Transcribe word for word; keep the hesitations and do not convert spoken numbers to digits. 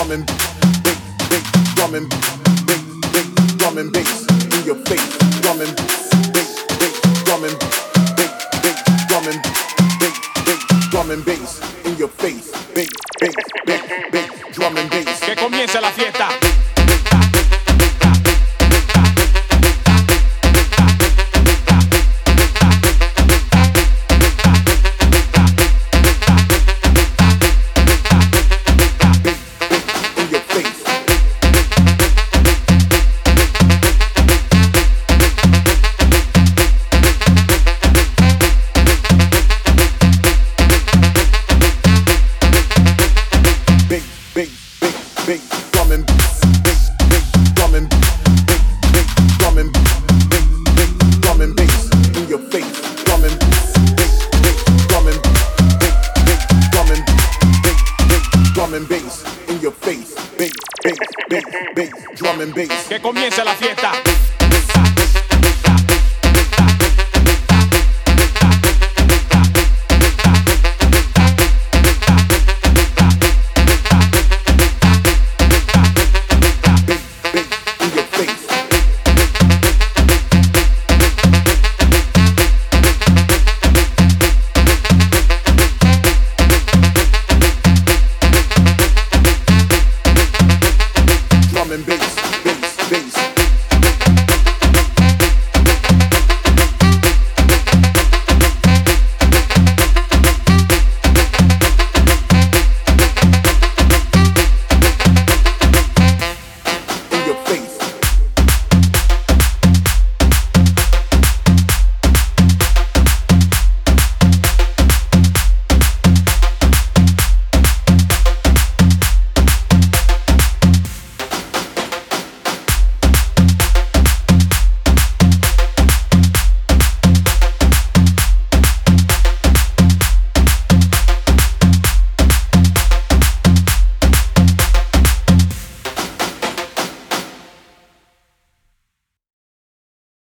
drumming, bass, bass, drumming, bass, bass, drumming bass in your face, drumming, bass, bass, drumming, bass, bass, drumming, bass, bass, drumming bass in your face, bass, bass, bass, bass, drumming bass. Que comience la fiesta. Bass, bass, bass, drum and bass. Que comience la fiesta.